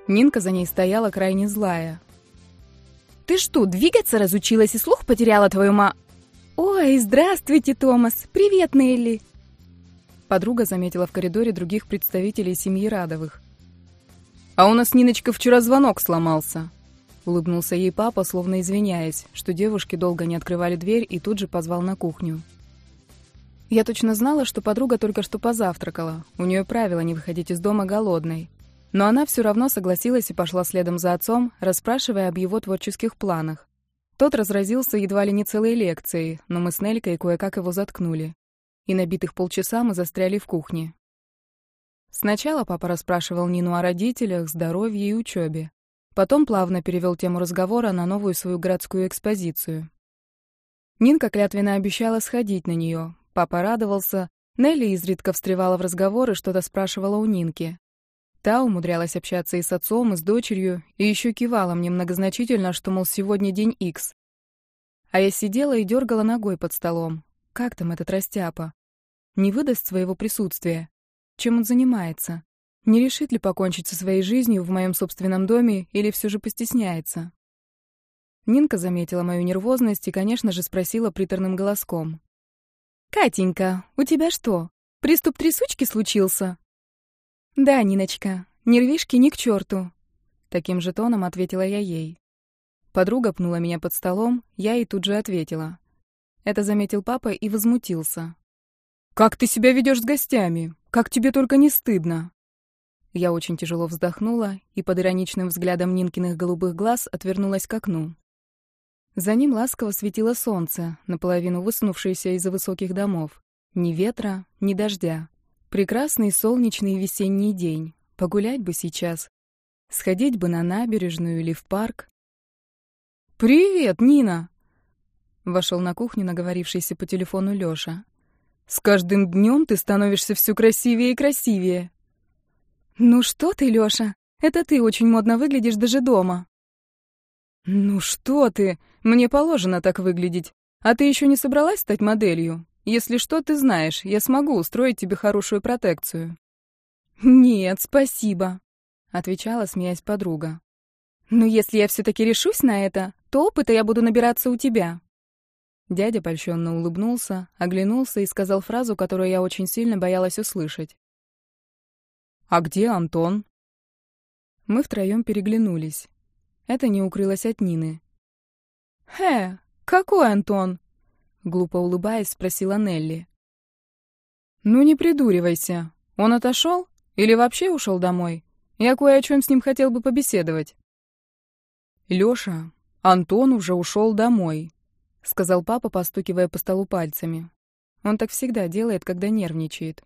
Нинка за ней стояла крайне злая. «Ты что, двигаться разучилась и слух потеряла, твою ма...» «Ой, здравствуйте, Томас! Привет, Нелли!» Подруга заметила в коридоре других представителей семьи Радовых. «А у нас, Ниночка, вчера звонок сломался», — улыбнулся ей папа, словно извиняясь, что девушки долго не открывали дверь, и тут же позвал на кухню. Я точно знала, что подруга только что позавтракала, у нее правило не выходить из дома голодной. Но она все равно согласилась и пошла следом за отцом, расспрашивая об его творческих планах. Тот разразился едва ли не целой лекцией, но мы с Нелькой кое-как его заткнули. И на битых полчаса мы застряли в кухне. Сначала папа расспрашивал Нину о родителях, здоровье и учебе. Потом плавно перевел тему разговора на новую свою городскую экспозицию. Нинка клятвенно обещала сходить на нее. Папа радовался. Нелли изредка встревала в разговоры, что-то спрашивала у Нинки. Та умудрялась общаться и с отцом, и с дочерью, и еще кивала мне многозначительно, что, мол, сегодня день Икс. А я сидела и дергала ногой под столом. Как там этот растяпа? Не выдаст своего присутствия? Чем он занимается? Не решит ли покончить со своей жизнью в моем собственном доме или все же постесняется? Нинка заметила мою нервозность и, конечно же, спросила приторным голоском. «Катенька, у тебя что, приступ трясучки случился?» «Да, Ниночка, нервишки ни к черту», — таким же тоном ответила я ей. Подруга пнула меня под столом, я ей тут же ответила. Это заметил папа и возмутился. «Как ты себя ведешь с гостями? Как тебе только не стыдно?» Я очень тяжело вздохнула и под ироничным взглядом Нинкиных голубых глаз отвернулась к окну. За ним ласково светило солнце, наполовину высунувшееся из-за высоких домов. Ни ветра, ни дождя. Прекрасный солнечный весенний день. Погулять бы сейчас. Сходить бы на набережную или в парк. «Привет, Нина!» Вошел на кухню наговорившийся по телефону Лёша. «С каждым днем ты становишься все красивее и красивее». «Ну что ты, Лёша? Это ты очень модно выглядишь даже дома». «Ну что ты? Мне положено так выглядеть. А ты еще не собралась стать моделью? Если что, ты знаешь, я смогу устроить тебе хорошую протекцию». «Нет, спасибо», — отвечала, смеясь подруга. «Но если я все-таки решусь на это, то опыта я буду набираться у тебя». Дядя польщенно улыбнулся, оглянулся и сказал фразу, которую я очень сильно боялась услышать. «А где Антон?» Мы втроем переглянулись. Это не укрылось от Нины. Какой Антон?» Глупо улыбаясь, спросила Нелли. «Ну не придуривайся. Он отошел? Или вообще ушел домой? Я кое о чем с ним хотел бы побеседовать». «Лёша, Антон уже ушел домой», — сказал папа, постукивая по столу пальцами. Он так всегда делает, когда нервничает.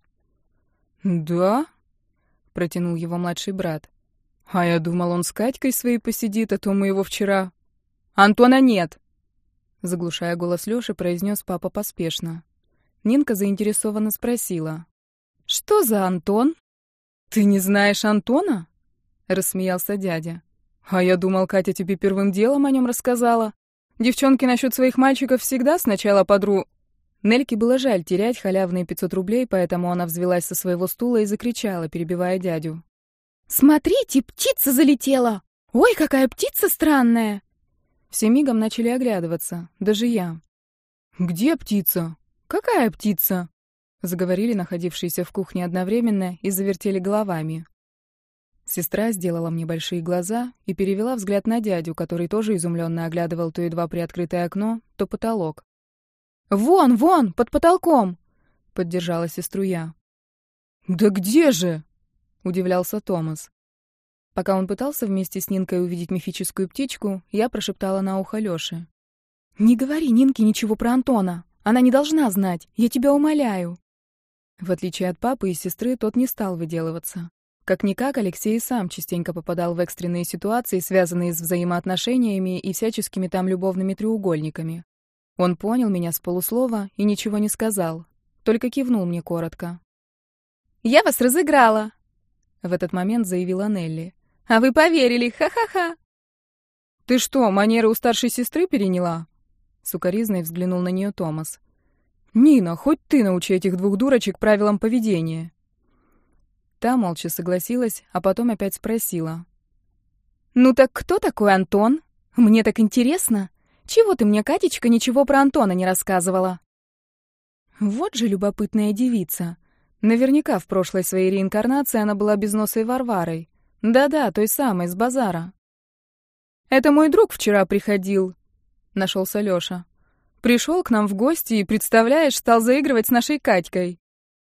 «Да?» — протянул его младший брат. «А я думал, он с Катькой своей посидит, а то мы его вчера...» «Антона нет!» Заглушая голос Лёши, произнес папа поспешно. Нинка заинтересованно спросила. «Что за Антон?» «Ты не знаешь Антона?» — рассмеялся дядя. «А я думал, Катя тебе первым делом о нем рассказала. Девчонки насчет своих мальчиков всегда сначала Нельке было жаль терять халявные 500 рублей, поэтому она взвилась со своего стула и закричала, перебивая дядю. «Смотрите, птица залетела! Ой, какая птица странная!» Все мигом начали оглядываться, даже я. «Где птица? Какая птица?» Заговорили находившиеся в кухне одновременно и завертели головами. Сестра сделала мне большие глаза и перевела взгляд на дядю, который тоже изумленно оглядывал то едва приоткрытое окно, то потолок. «Вон, вон, под потолком!» — поддержала сестру я. «Да где же?» — удивлялся Томас. Пока он пытался вместе с Нинкой увидеть мифическую птичку, я прошептала на ухо Лёше. «Не говори Нинке ничего про Антона. Она не должна знать. Я тебя умоляю». В отличие от папы и сестры, тот не стал выделываться. Как-никак, Алексей сам частенько попадал в экстренные ситуации, связанные с взаимоотношениями и всяческими там любовными треугольниками. Он понял меня с полуслова и ничего не сказал, только кивнул мне коротко. «Я вас разыграла!» В этот момент заявила Нелли. «А вы поверили, ха-ха-ха!» «Ты что, манеры у старшей сестры переняла?» Сукоризной взглянул на нее Томас. «Нина, хоть ты научи этих двух дурочек правилам поведения». Та молча согласилась, а потом опять спросила. Ну так кто такой Антон? Мне так интересно. Чего ты мне, Катечка, ничего про Антона не рассказывала? Вот же любопытная девица. Наверняка в прошлой своей реинкарнации она была безносой Варварой. Да-да, той самой, с базара. «Это мой друг вчера приходил», — нашелся Лёша. «Пришел к нам в гости и, представляешь, стал заигрывать с нашей Катькой».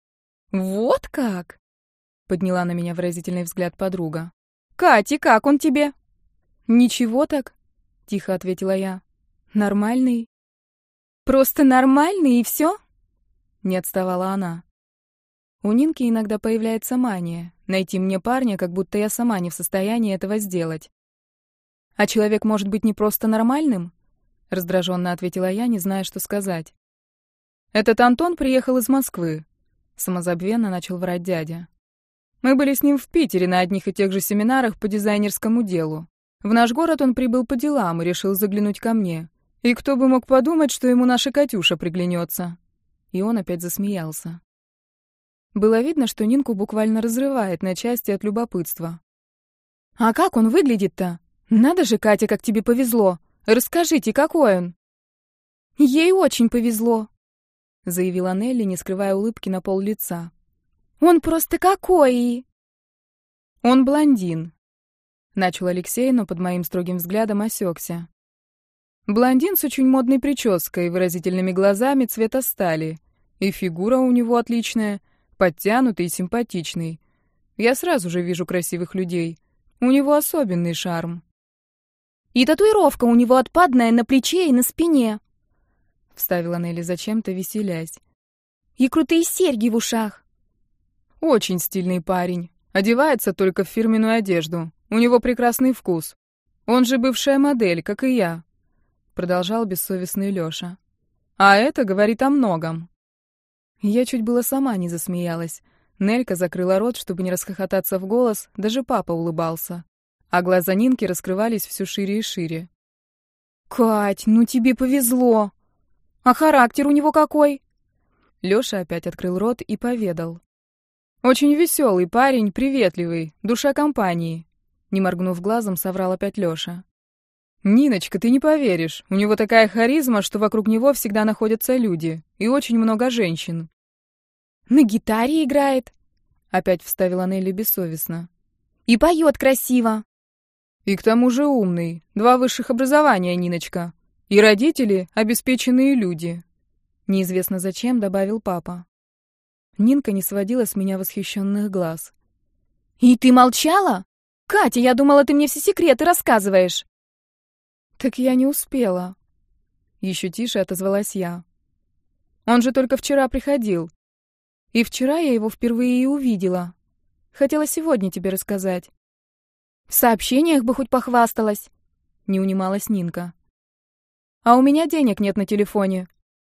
«Вот как?» — подняла на меня выразительный взгляд подруга. «Кати, как он тебе?» «Ничего так», — тихо ответила я. «Нормальный». «Просто нормальный и все?» — не отставала она. У Нинки иногда появляется мания — найти мне парня, как будто я сама не в состоянии этого сделать. «А человек может быть не просто нормальным?» — раздраженно ответила я, не зная, что сказать. «Этот Антон приехал из Москвы», — самозабвенно начал врать дядя. «Мы были с ним в Питере на одних и тех же семинарах по дизайнерскому делу. В наш город он прибыл по делам и решил заглянуть ко мне. И кто бы мог подумать, что ему наша Катюша приглянется?» И он опять засмеялся. Было видно, что Нинку буквально разрывает на части от любопытства. «А как он выглядит-то? Надо же, Катя, как тебе повезло! Расскажите, какой он?» «Ей очень повезло», — заявила Нелли, не скрывая улыбки на пол лица. «Он просто какой!» «Он блондин», — начал Алексей, но под моим строгим взглядом осекся. «Блондин с очень модной прической, выразительными глазами цвета стали. И фигура у него отличная, подтянутый и симпатичный. Я сразу же вижу красивых людей. У него особенный шарм». «И татуировка у него отпадная на плече и на спине», — вставила Нелли зачем-то, веселясь. «И крутые серьги в ушах». «Очень стильный парень. Одевается только в фирменную одежду. У него прекрасный вкус. Он же бывшая модель, как и я», — продолжал бессовестный Лёша. «А это говорит о многом». Я чуть было сама не засмеялась. Нелька закрыла рот, чтобы не расхохотаться в голос, даже папа улыбался. А глаза Нинки раскрывались все шире и шире. «Кать, ну тебе повезло! А характер у него какой?» Лёша опять открыл рот и поведал. «Очень веселый парень, приветливый, душа компании», — не моргнув глазом, соврал опять Лёша. «Ниночка, ты не поверишь, у него такая харизма, что вокруг него всегда находятся люди, и очень много женщин». «На гитаре играет», — опять вставила Нелли бессовестно. «И поет красиво». «И к тому же умный, 2 высших образования, Ниночка. И родители — обеспеченные люди», — неизвестно зачем добавил папа. Нинка не сводила с меня восхищенных глаз. «И ты молчала? Катя, я думала, ты мне все секреты рассказываешь». «Так я не успела», — еще тише отозвалась я. «Он же только вчера приходил. И вчера я его впервые и увидела. Хотела сегодня тебе рассказать». «В сообщениях бы хоть похвасталась», — не унималась Нинка. «А у меня денег нет на телефоне».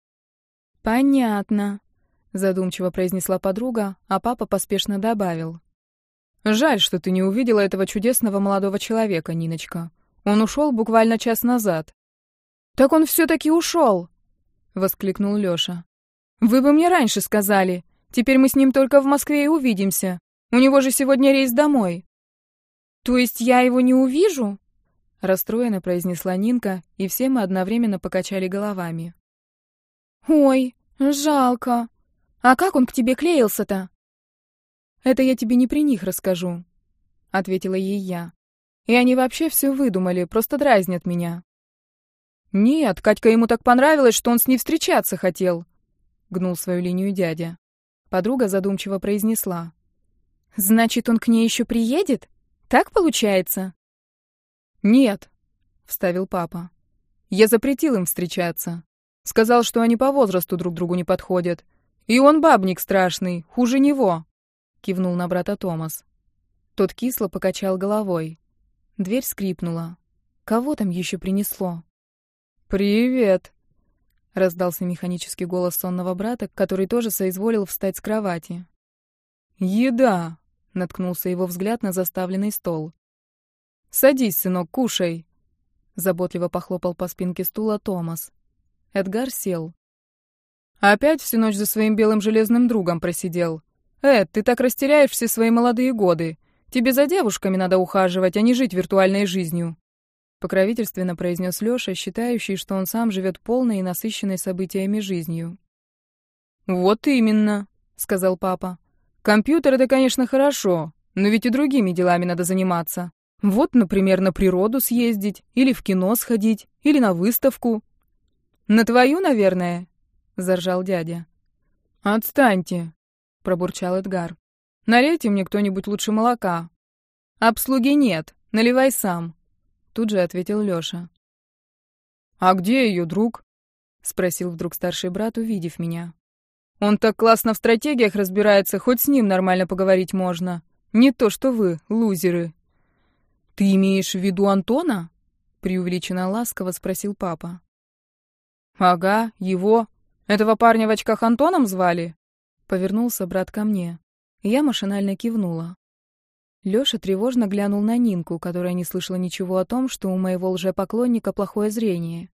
«Понятно», — задумчиво произнесла подруга, а папа поспешно добавил. «Жаль, что ты не увидела этого чудесного молодого человека, Ниночка. Он ушел буквально час назад». «Так он все-таки ушел!» — воскликнул Леша. «Вы бы мне раньше сказали. Теперь мы с ним только в Москве и увидимся. У него же сегодня рейс домой». «То есть я его не увижу?» — расстроенно произнесла Нинка, и все мы одновременно покачали головами. «Ой, жалко. А как он к тебе клеился-то?» «Это я тебе не при них расскажу», — ответила ей я. «И они вообще все выдумали, просто дразнят меня». «Нет, Катька ему так понравилась, что он с ней встречаться хотел», — гнул свою линию дядя. Подруга задумчиво произнесла. «Значит, он к ней еще приедет? Так получается?» «Нет», — вставил папа. «Я запретил им встречаться. Сказал, что они по возрасту друг другу не подходят. И он бабник страшный, хуже него», — кивнул на брата Томас. Тот кисло покачал головой. Дверь скрипнула. Кого там еще принесло? «Привет», — раздался механический голос сонного брата, который тоже соизволил встать с кровати. «Еда», — наткнулся его взгляд на заставленный стол. «Садись, сынок, кушай», — заботливо похлопал по спинке стула Томас. Эдгар сел. «Опять всю ночь за своим белым железным другом просидел. Эд, ты так растеряешь все свои молодые годы. Тебе за девушками надо ухаживать, а не жить виртуальной жизнью», — покровительственно произнес Лёша, считающий, что он сам живет полной и насыщенной событиями жизнью. «Вот именно», — сказал папа. «Компьютер — это, конечно, хорошо, но ведь и другими делами надо заниматься. Вот, например, на природу съездить, или в кино сходить, или на выставку». «На твою, наверное?» — заржал дядя. «Отстаньте», — пробурчал Эдгар. «Налейте мне кто-нибудь лучше молока». «Обслуги нет, наливай сам», — тут же ответил Лёша. «А где её друг?» — спросил вдруг старший брат, увидев меня. «Он так классно в стратегиях разбирается, хоть с ним нормально поговорить можно. Не то что вы, лузеры». «Ты имеешь в виду Антона?» — преувеличенно ласково спросил папа. «Ага, его. Этого парня в очках Антоном звали?» Повернулся брат ко мне. Я машинально кивнула. Лёша тревожно глянул на Нинку, которая не слышала ничего о том, что у моего лжепоклонника плохое зрение.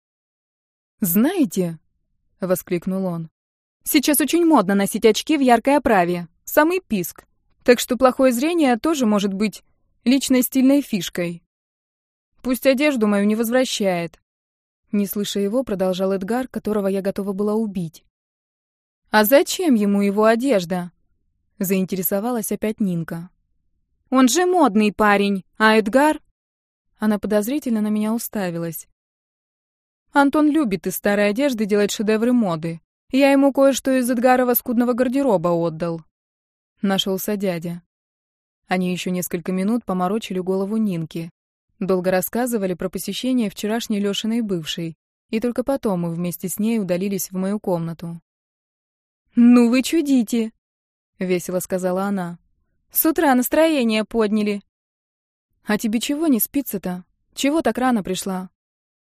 «Знаете?» — воскликнул он. «Сейчас очень модно носить очки в яркой оправе. Самый писк. Так что плохое зрение тоже может быть личной стильной фишкой. Пусть одежду мою не возвращает». Не слыша его, продолжал Эдгар, которого я готова была убить. «А зачем ему его одежда?» — заинтересовалась опять Нинка. «Он же модный парень, а Эдгар...» Она подозрительно на меня уставилась. «Антон любит из старой одежды делать шедевры моды. Я ему кое-что из Эдгарова скудного гардероба отдал». Нашелся дядя. Они еще несколько минут поморочили голову Нинки. Долго рассказывали про посещение вчерашней Лёшиной бывшей, и только потом мы вместе с ней удалились в мою комнату. «Ну вы чудите!» — весело сказала она. «С утра настроение подняли». «А тебе чего не спится-то? Чего так рано пришла?»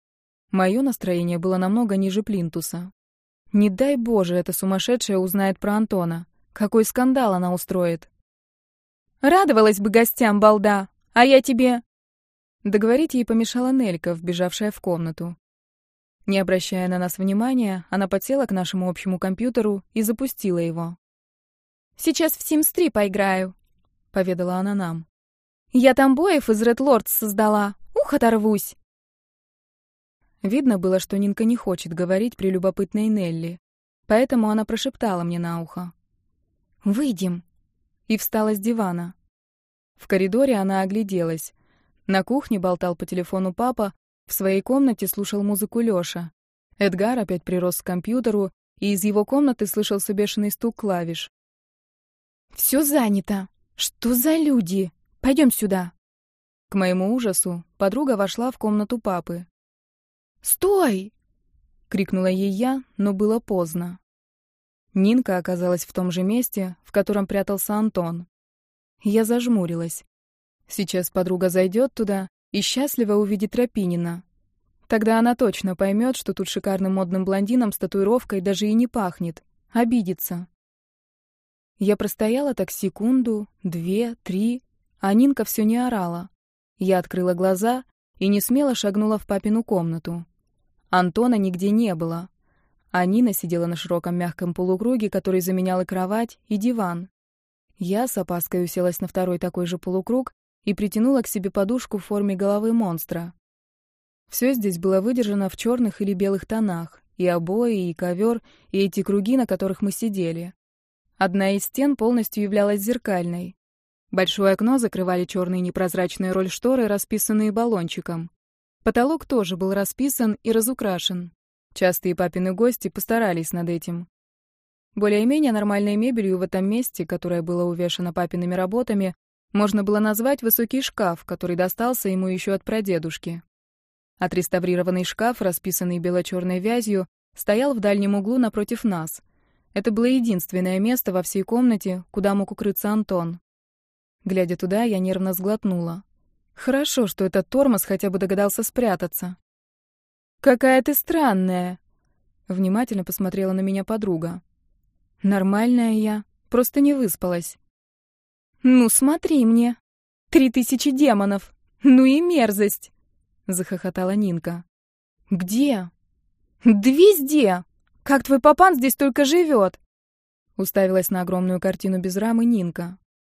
Мое настроение было намного ниже плинтуса. Не дай Боже, эта сумасшедшая узнает про Антона. Какой скандал она устроит. «Радовалась бы гостям, балда, а я тебе...» Договорить ей помешала Нелька, вбежавшая в комнату. Не обращая на нас внимания, она подсела к нашему общему компьютеру и запустила его. «Сейчас в Sims 3 поиграю», — поведала она нам. «Я там боев из Red Lords создала. Ух, оторвусь!» Видно было, что Нинка не хочет говорить при любопытной Нелли, поэтому она прошептала мне на ухо. «Выйдем», и встала с дивана. В коридоре она огляделась. На кухне болтал по телефону папа, в своей комнате слушал музыку Лёша. Эдгар опять прирос к компьютеру, и из его комнаты слышался бешеный стук клавиш. «Всё занято. Что за люди? Пойдём сюда». К моему ужасу подруга вошла в комнату папы. «Стой!» — крикнула ей я, но было поздно. Нинка оказалась в том же месте, в котором прятался Антон. Я зажмурилась. Сейчас подруга зайдет туда и счастливо увидит Рапинина. Тогда она точно поймет, что тут шикарным модным блондином с татуировкой даже и не пахнет. Обидится. Я простояла так секунду, 2, 3, а Нинка все не орала. Я открыла глаза и несмело шагнула в папину комнату. Антона нигде не было. А Нина сидела на широком мягком полукруге, который заменял и кровать, и диван. Я с опаской уселась на второй такой же полукруг и притянула к себе подушку в форме головы монстра. Все здесь было выдержано в черных или белых тонах, и обои, и ковер, и эти круги, на которых мы сидели. Одна из стен полностью являлась зеркальной. Большое окно закрывали черные непрозрачные рольшторы, расписанные баллончиком. Потолок тоже был расписан и разукрашен. Частые папины гости постарались над этим. Более-менее нормальной мебелью в этом месте, которое было увешано папиными работами, можно было назвать высокий шкаф, который достался ему еще от прадедушки. Отреставрированный шкаф, расписанный бело-черной вязью, стоял в дальнем углу напротив нас. Это было единственное место во всей комнате, куда мог укрыться Антон. Глядя туда, я нервно сглотнула. Хорошо, что этот тормоз хотя бы догадался спрятаться. «Какая ты странная!» Внимательно посмотрела на меня подруга. «Нормальная я, просто не выспалась». «Ну, смотри мне! 3000 демонов! Ну и мерзость!» Захохотала Нинка. «Где?» «Да везде! Как твой папан здесь только живет!» Уставилась на огромную картину без рамы Нинка.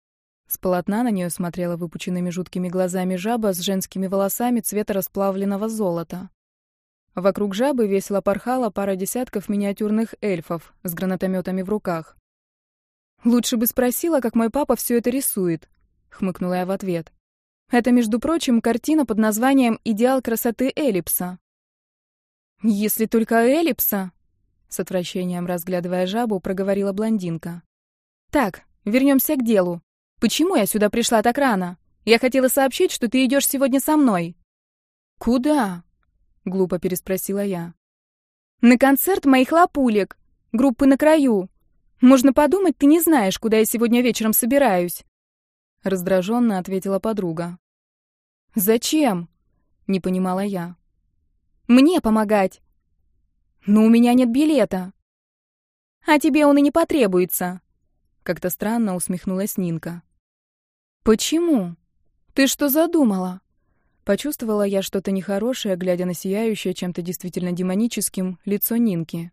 С полотна на нее смотрела выпученными жуткими глазами жаба с женскими волосами цвета расплавленного золота. Вокруг жабы весело порхала пара десятков миниатюрных эльфов с гранатометами в руках. «Лучше бы спросила, как мой папа все это рисует», — хмыкнула я в ответ. «Это, между прочим, картина под названием «Идеал красоты эллипса». «Если только эллипса», — с отвращением разглядывая жабу, проговорила блондинка. «Так, вернемся к делу. Почему я сюда пришла так рано? Я хотела сообщить, что ты идешь сегодня со мной». «Куда?» — глупо переспросила я. «На концерт моих лапулек, группы «На краю». Можно подумать, ты не знаешь, куда я сегодня вечером собираюсь». Раздраженно ответила подруга. «Зачем?» — не понимала я. «Мне помогать». «Но у меня нет билета». «А тебе он и не потребуется», — как-то странно усмехнулась Нинка. «Почему? Ты что задумала?» Почувствовала я что-то нехорошее, глядя на сияющее чем-то действительно демоническим лицо Нинки.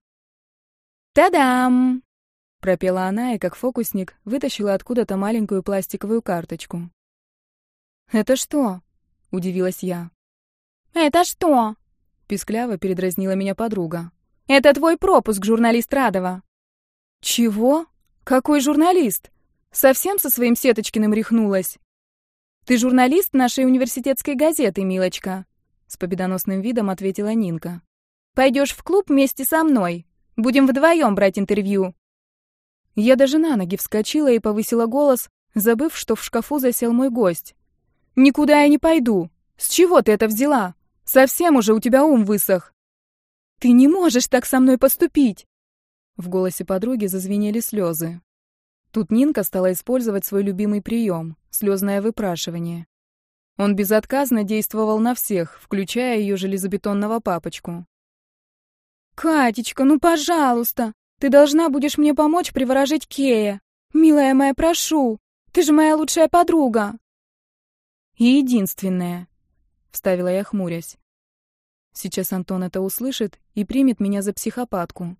«Та-дам!» — пропела она и, как фокусник, вытащила откуда-то маленькую пластиковую карточку. «Это что?» — удивилась я. «Это что?» — пискляво передразнила меня подруга. «Это твой пропуск, журналист Радова». «Чего? Какой журналист? Совсем со своим Сеточкиным рехнулась?» «Ты журналист нашей университетской газеты, милочка», — с победоносным видом ответила Нинка. «Пойдешь в клуб вместе со мной. Будем вдвоем брать интервью». Я даже на ноги вскочила и повысила голос, забыв, что в шкафу засел мой гость. «Никуда я не пойду. С чего ты это взяла? Совсем уже у тебя ум высох». «Ты не можешь так со мной поступить!» В голосе подруги зазвенели слезы. Тут Нинка стала использовать свой любимый прием — слезное выпрашивание. Он безотказно действовал на всех, включая ее железобетонного папочку. «Катечка, ну пожалуйста! Ты должна будешь мне помочь приворожить Кея! Милая моя, прошу! Ты же моя лучшая подруга!» «И единственная», — вставила я, хмурясь. Сейчас Антон это услышит и примет меня за психопатку.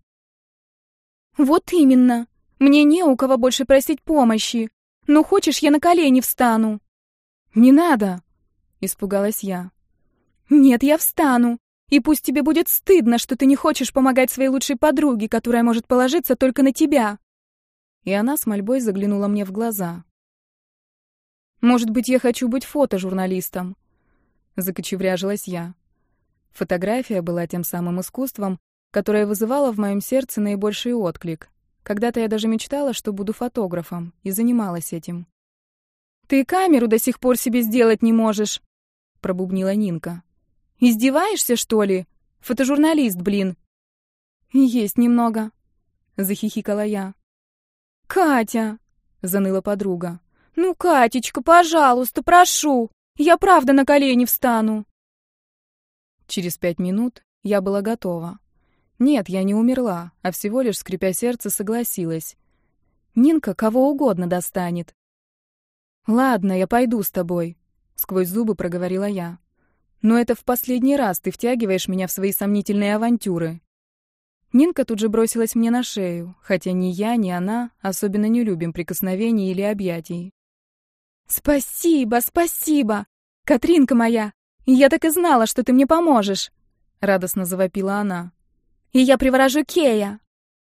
«Вот именно! Мне не у кого больше просить помощи. Ну, хочешь, я на колени встану?» «Не надо!» — испугалась я. «Нет, я встану. И пусть тебе будет стыдно, что ты не хочешь помогать своей лучшей подруге, которая может положиться только на тебя». И она с мольбой заглянула мне в глаза. «Может быть, я хочу быть фотожурналистом?» — закочевряжилась я. Фотография была тем самым искусством, которое вызывало в моем сердце наибольший отклик. Когда-то я даже мечтала, что буду фотографом, и занималась этим. «Ты камеру до сих пор себе сделать не можешь», — пробубнила Нинка. «Издеваешься, что ли? Фотожурналист, блин». «Есть немного», — захихикала я. «Катя», — заныла подруга. «Ну, Катечка, пожалуйста, прошу. Я правда на колени встану». Через 5 минут я была готова. Нет, я не умерла, а всего лишь, скрипя сердце, согласилась. Нинка кого угодно достанет. «Ладно, я пойду с тобой», — сквозь зубы проговорила я. «Но это в последний раз ты втягиваешь меня в свои сомнительные авантюры». Нинка тут же бросилась мне на шею, хотя ни я, ни она особенно не любим прикосновений или объятий. «Спасибо, спасибо! Катринка моя! Я так и знала, что ты мне поможешь!» — радостно завопила она. «И я приворожу Кея!